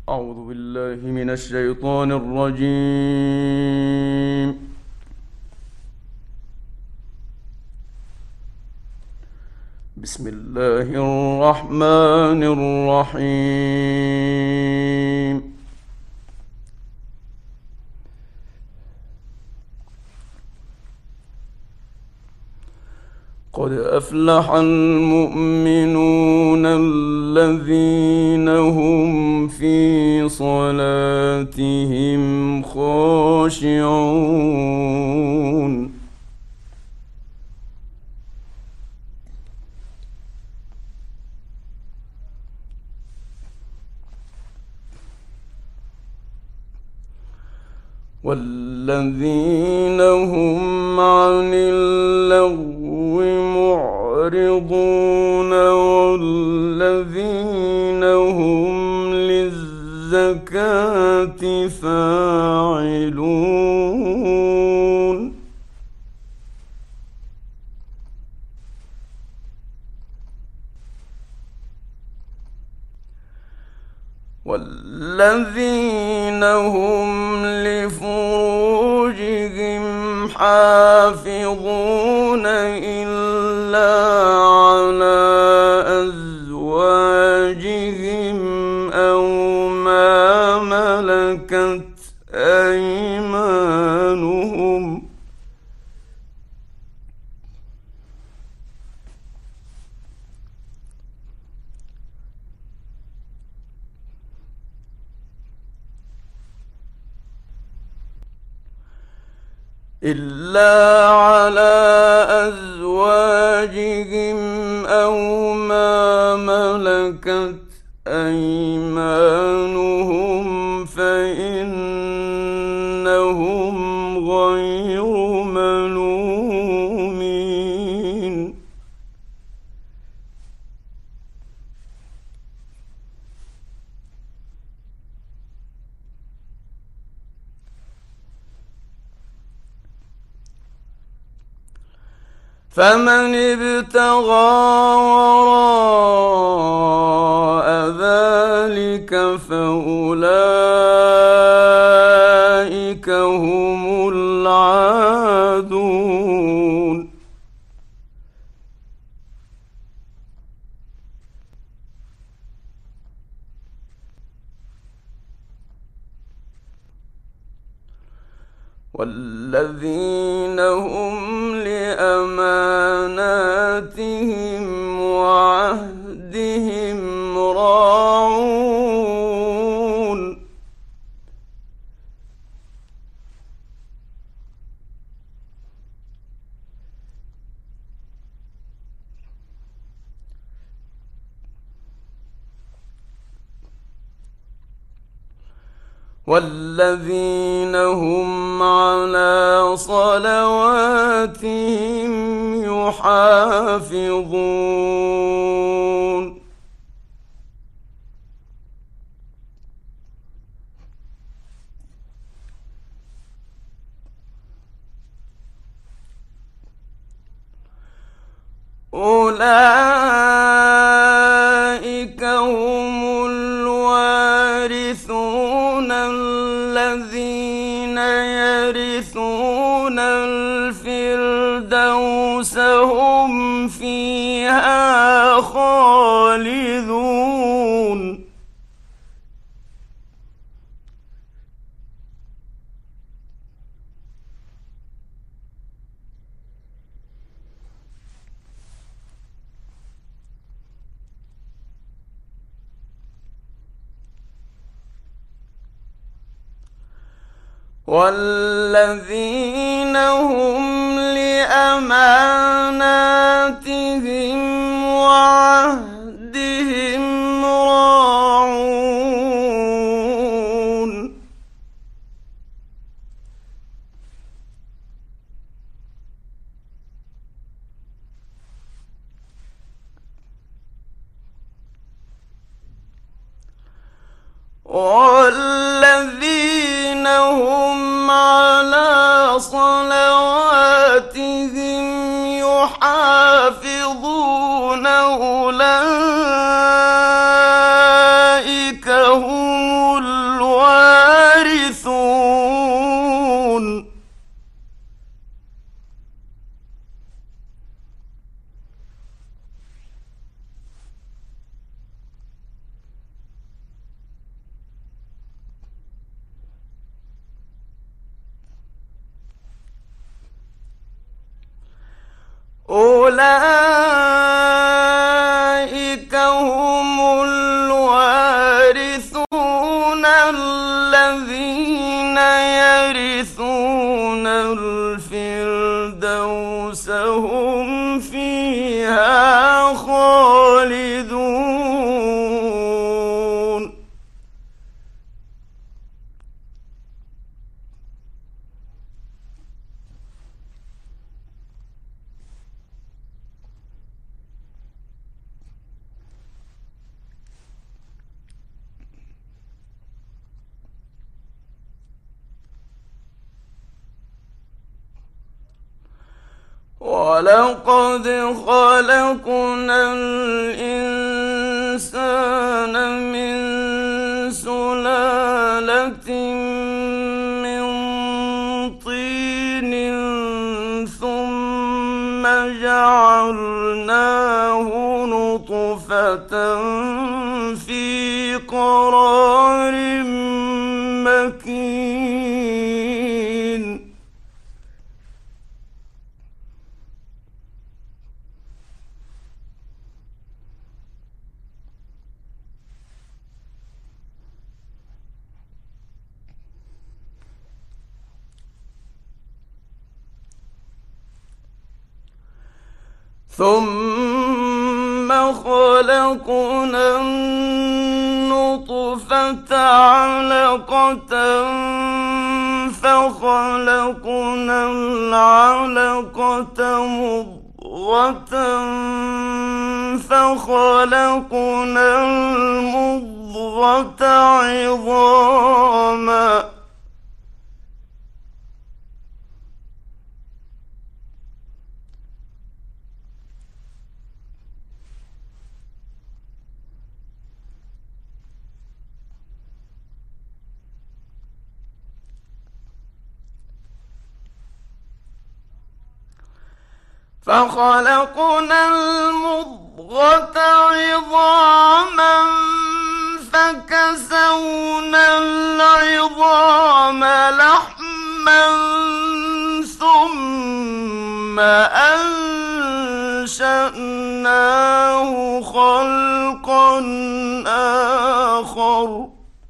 أعوذ بالله من الشيطان الرجيم. بسم الله الرحمن الرحيم. قد أفلح المؤمنون الذين هم في صلاتهم خاشعون. والذين هم عن اللغو معرضون والذين هم للزكاة فاعلون. والذين هم لفروجهم حافظون إلا على أزواجهم أو ما ملكت أيمانهم أو ما ملكت أيمانهم فإنهم غير ملومين. فمن ابتغى وراء ذلك فأولئك هم العادون. والذين هم لأماناتهم وعهدهم راعون. والذين هم على صلواتهم يحافظون. أولئك هم الوارثون الذين يرثون الفردوس هم فيها خالدون. والذين هم لأماناتهم وعهدهم راعون. والذين هم على صلواتهم يحافظون أولئك هم أولئك هم الوارثون الذين يرثون الفردوس هم فيها خالدون. ولقد خلقنا الإنسان من سلالة من طين ثم جعلناه نطفة في قرار مكين. ثم خلقنا النطفة علقة فخلقنا العلقة مضغة فخلقنا المضغة عظاما فخلقنا المضغة عظاما فكسونا العظام لحما ثم أنشأناه خلقا آخر.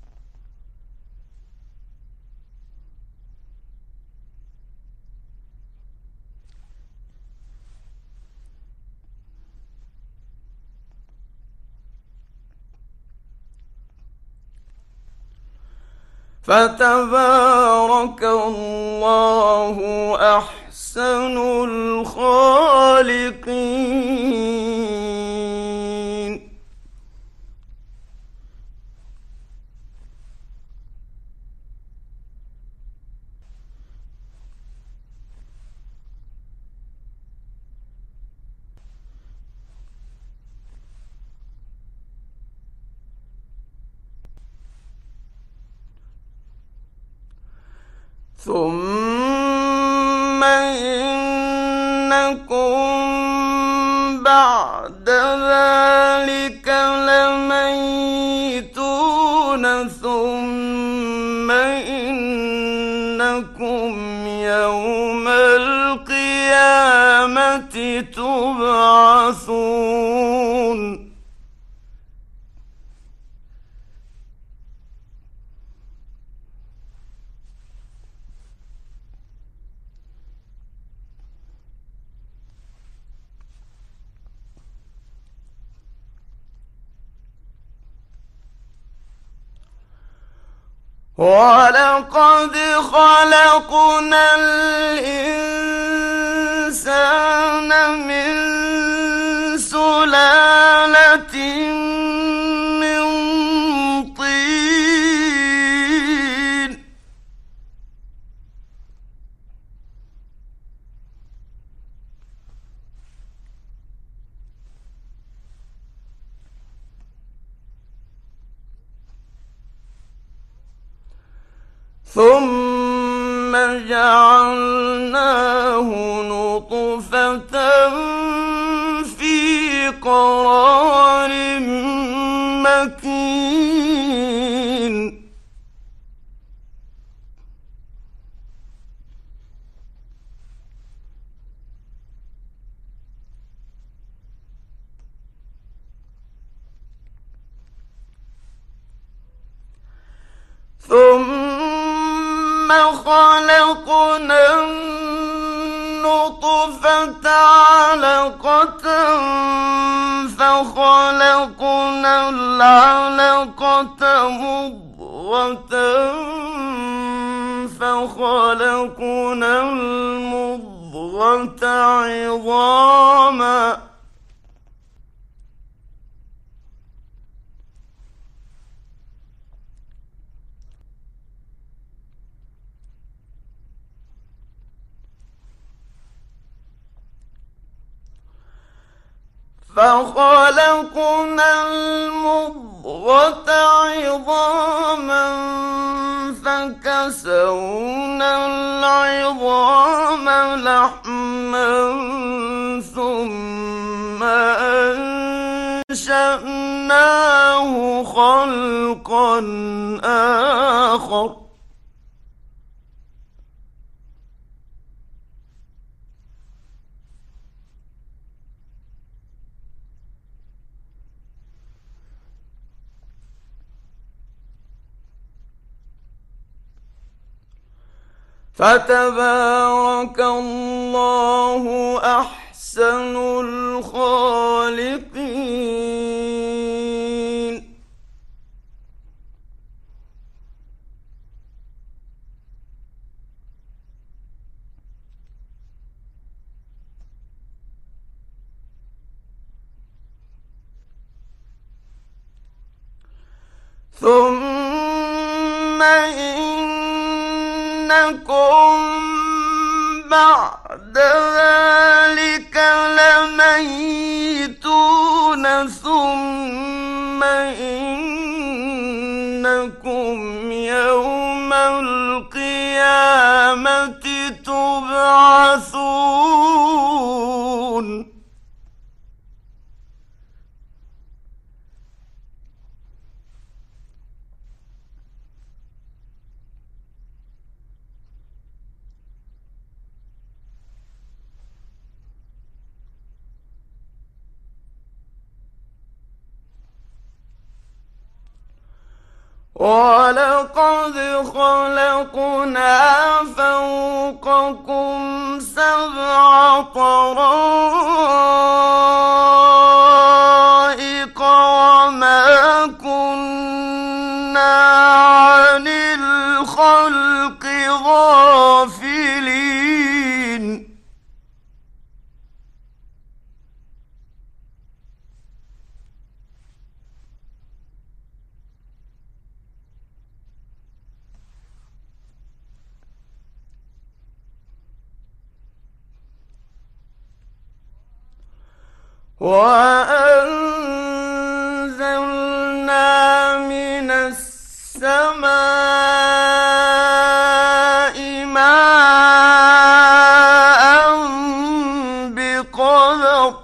فتبارك الله أحسن الخالقين. ثم إنكم بعد ذلك لميتون ثم إنكم يوم القيامة تبعثون. ولقد خلقنا الإنسان من سلالة من طين ثم جعلناه نطفة في قرار مكين. خلقنا النطفة علقة فخلقنا العلقة مضغة فخلقنا المضغة عظاما فكسونا العظام لحما ثم أنشأناه خلقا آخر فتبارك الله أحسن الخالقين. ثم إنكم بعد ذلك لميتون ثم إنكم يوم القيامة تبعثون. ولقد خلقنا فوقكم سبع طرائق وما كنا عن الخلق غافلين. وأنزلنا من السماء ماء بقدر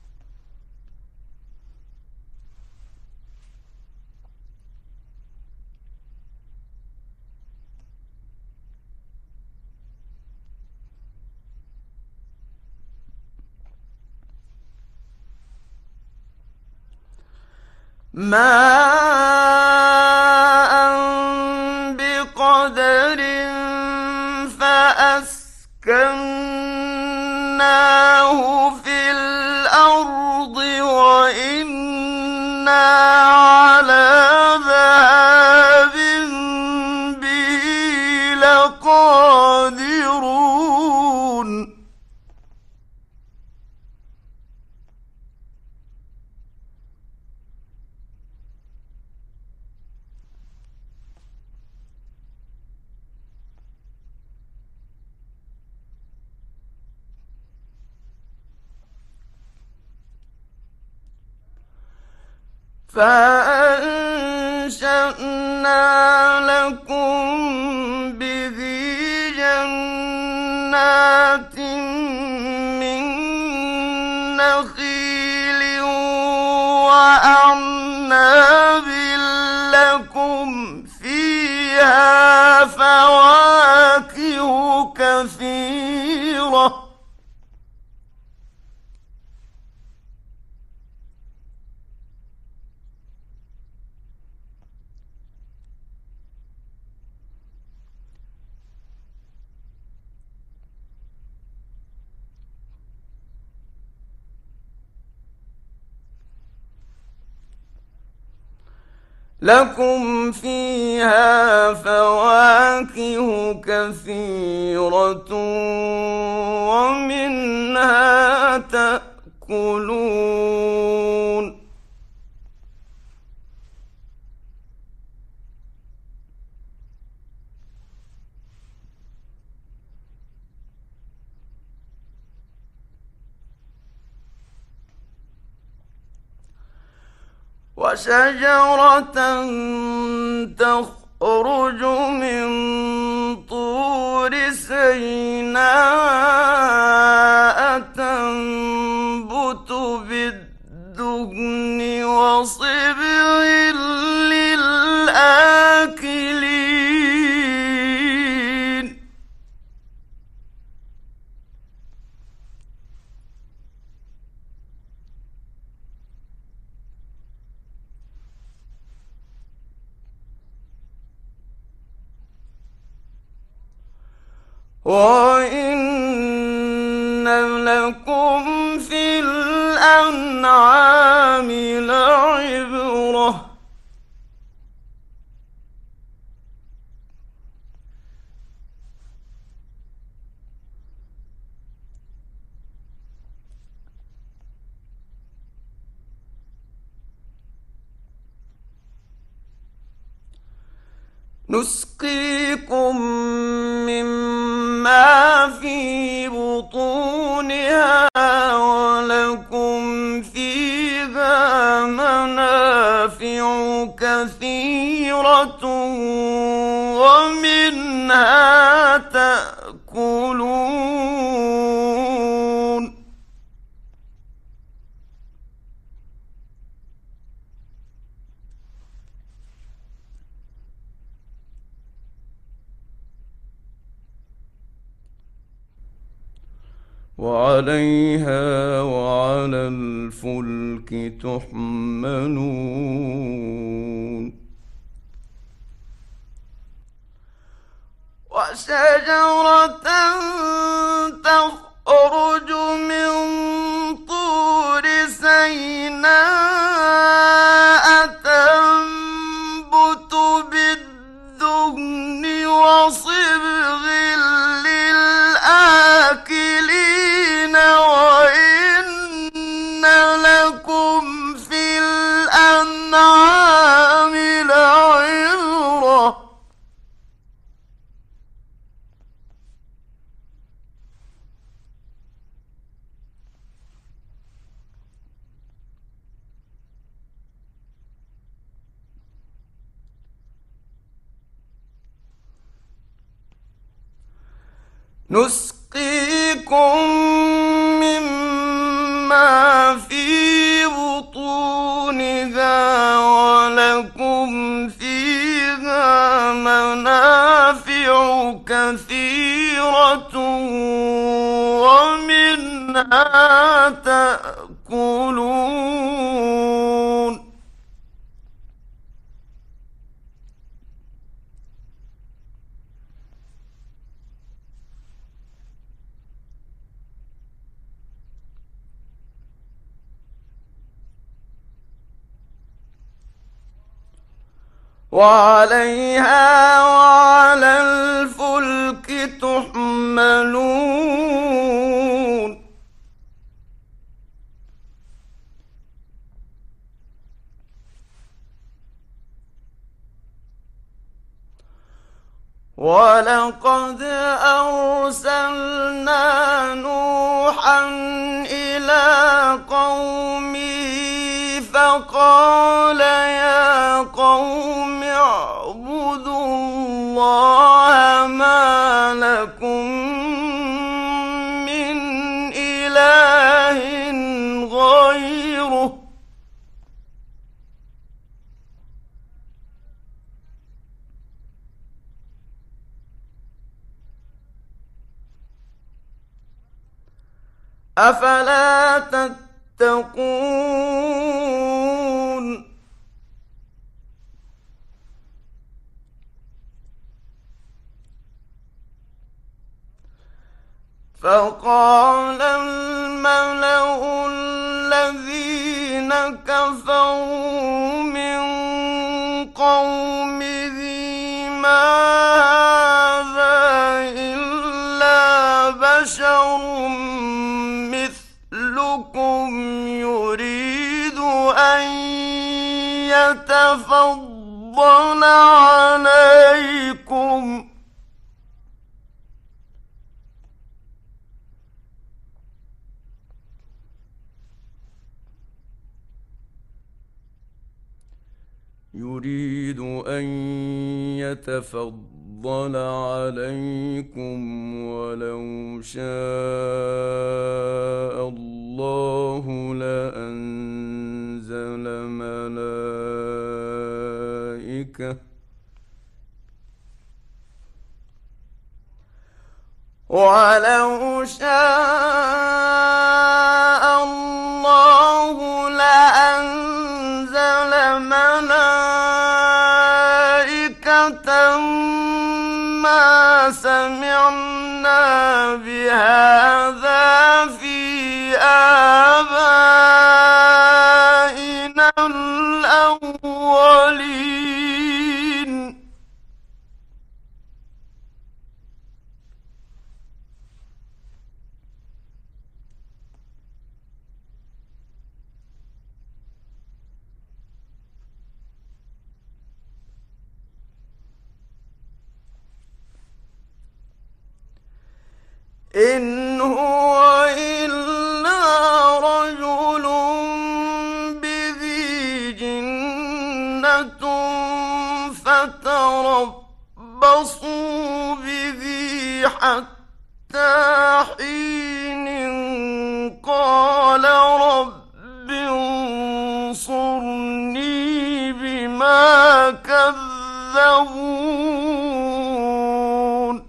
فأسكناه في الأرض وإنا على ذهاب به لقادرون. فأنشأنا لكم به جنات من نخيل وأعناب لكم فيها فواكه كثيرة. لكم فيها فواكه كثيرة ومنها تأكلون. وشجرة تخرج من طور سيناء تنبت بالدهن وصبغ للآكلين. وَإِنَّ لَكُمْ فِي الْأَنْعَامِ لَعِبْرَةً نسقيكم مما في بطونها ولكم فيها منافع كثيرة ومنها تأكلون. وعليها وعلى الفلك تحملون. وشجرة تخرج من طور سيناء تنبت بالدهن وصبغ للآكلين. وإن لكم في الأنعام لعبرة نسقيكم مما في بطونها ولكم فيها منافع كثيرة ومنها تأكلون. وعليها وعلى الفلك تحملون. ولقد أرسلنا نوحا إلى قومه فقال يا قوم اعبدوا الله ما لكم من إله غيره أفلا تتقون. فقال الملأ الذين كفروا من قومه ما هذا إلا بشر مثلكم يريد أن يتفضل عليكم ولو شاء الله لأنزل ملائكة ولو شاء الله لأنزل ملائكة ما سمعنا بهذا في آبائنا الأولين إن هو إلا رجل به جنة فتربصوا به حتى حين قال رب انصرني بما كذبون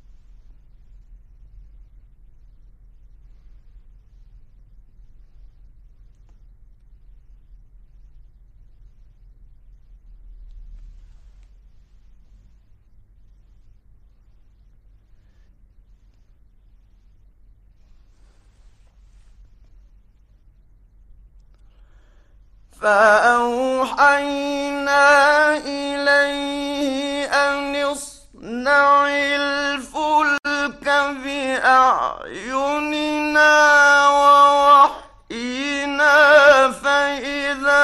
فأوحينا إليه أن اصنع الفلك بأعيننا ووحينا فإذا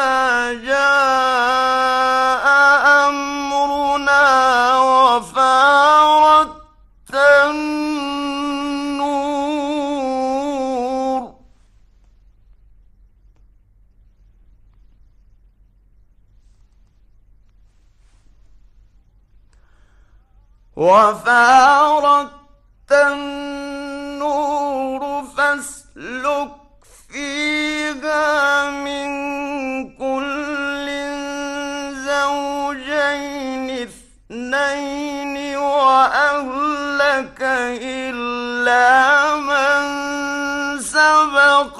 جاء أمرنا وفارت النور فاسلك فيها من كل زوجين اثنين وأهلك إلا من سبق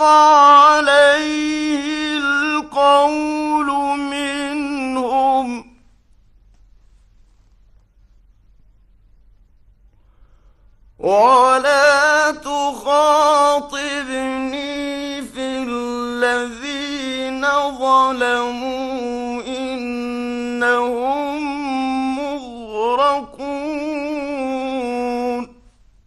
عليه القول منهم ولا تخاطبني في الذين ظلموا إنهم مغرقون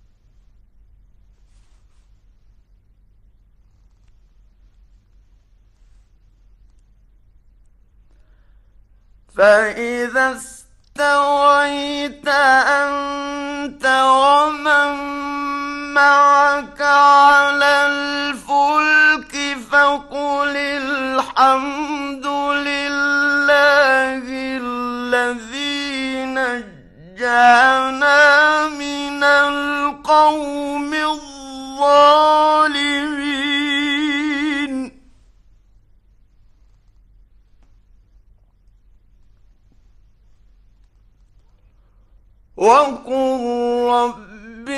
فإذا استويت أنت ومن معك على الفلك فقل الحمد لله الذي نجانا من القوم الظالمين وقل رب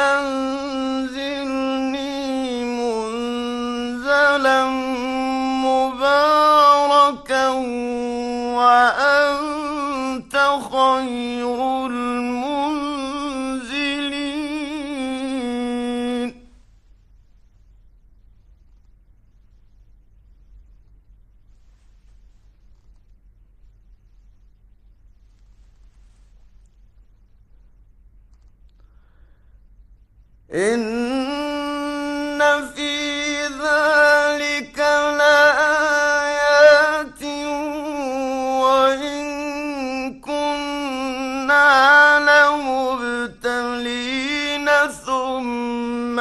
أنزلني منزلا مباركا وأنت خير المنزلين إن في ذلك لآيات وإن كنا لمبتلين ثم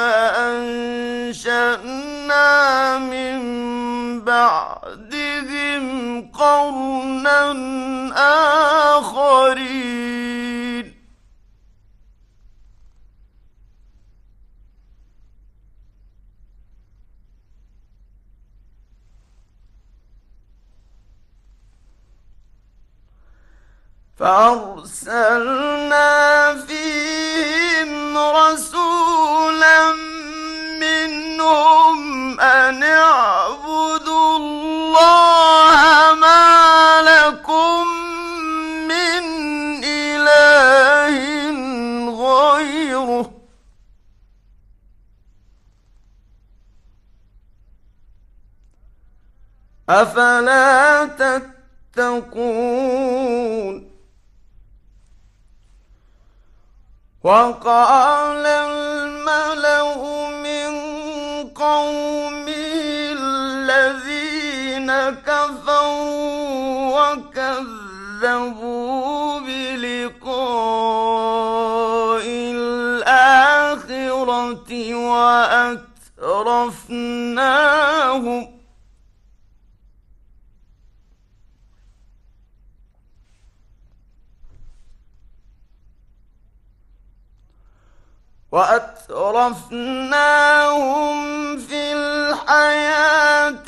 أنشأنا من بعدهم قرنا آخرين فأرسلنا فيهم رسولا منهم أن اعبدوا الله ما لكم من إله غيره أفلا تتقون وقال الملأ من قومه الذين كفروا وكذبوا بلقاء الآخرة وأترفناهم في الحياة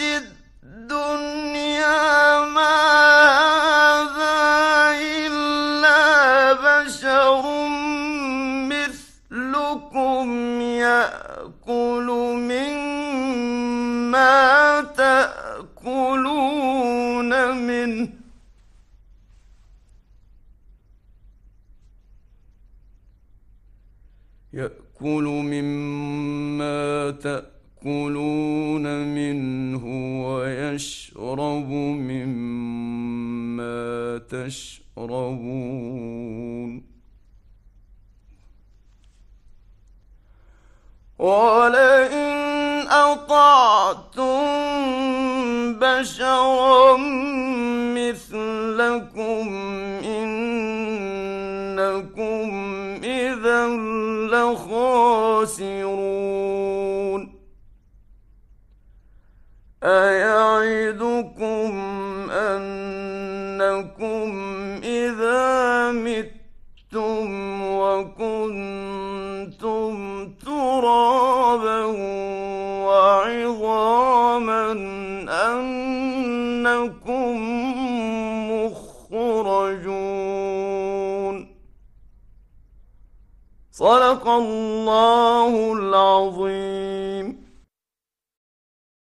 الدنيا ما هذا إلا بشر مثلكم يأكل مما تأكلون منه ويشرب مما تشربون ولئن أطعتم بشرا مثلكم إنكم إذا لخاسرون أيعدكم أنكم إذا متم وكنتم ترابا وعظاما أنكم مخرجون صدق الله العظيم.